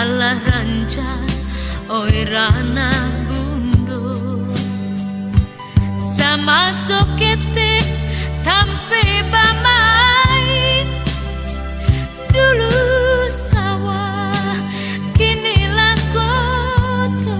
Allah ranca oi rana bundo sama sokete tampe bamai dulu sawah kini lakoto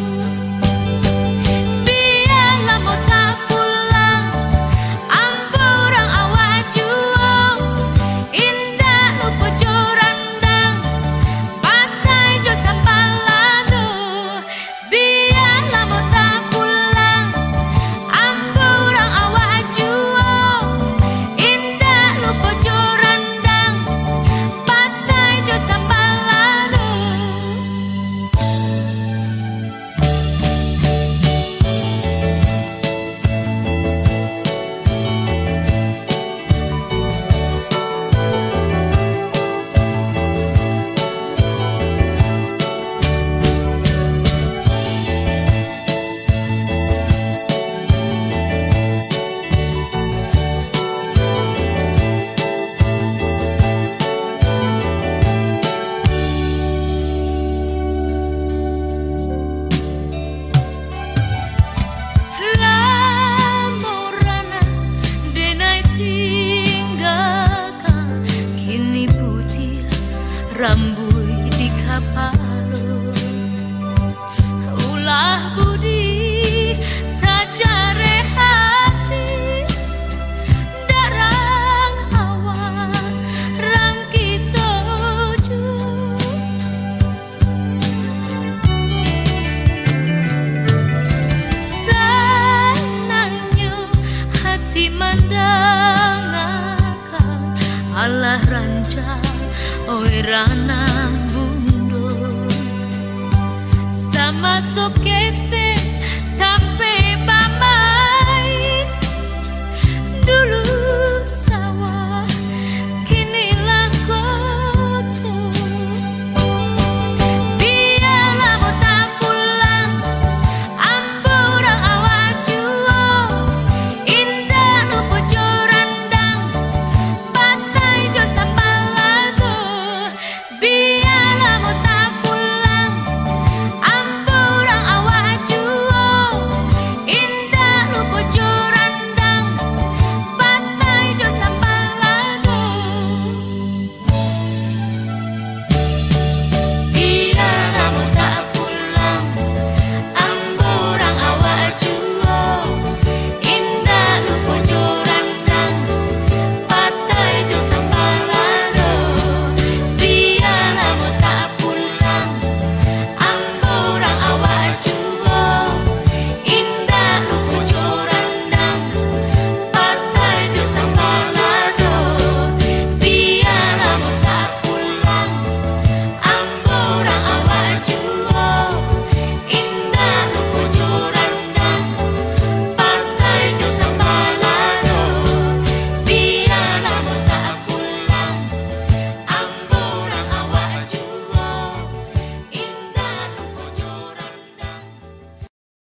biarlah mau tak pulang amporang awak juang indah lupa jorandang pantai jo sampalado biarlah mau tak pulang amporang awak juang indah lupa jorandang pantai jo sampalado. Lamorana denai tinggalkan kini putih rambut di kapalo ulah budi tak jare hati darang awak rang kita ju senangnya hati mandangakan Allah ranca oi rana bundo sama sokete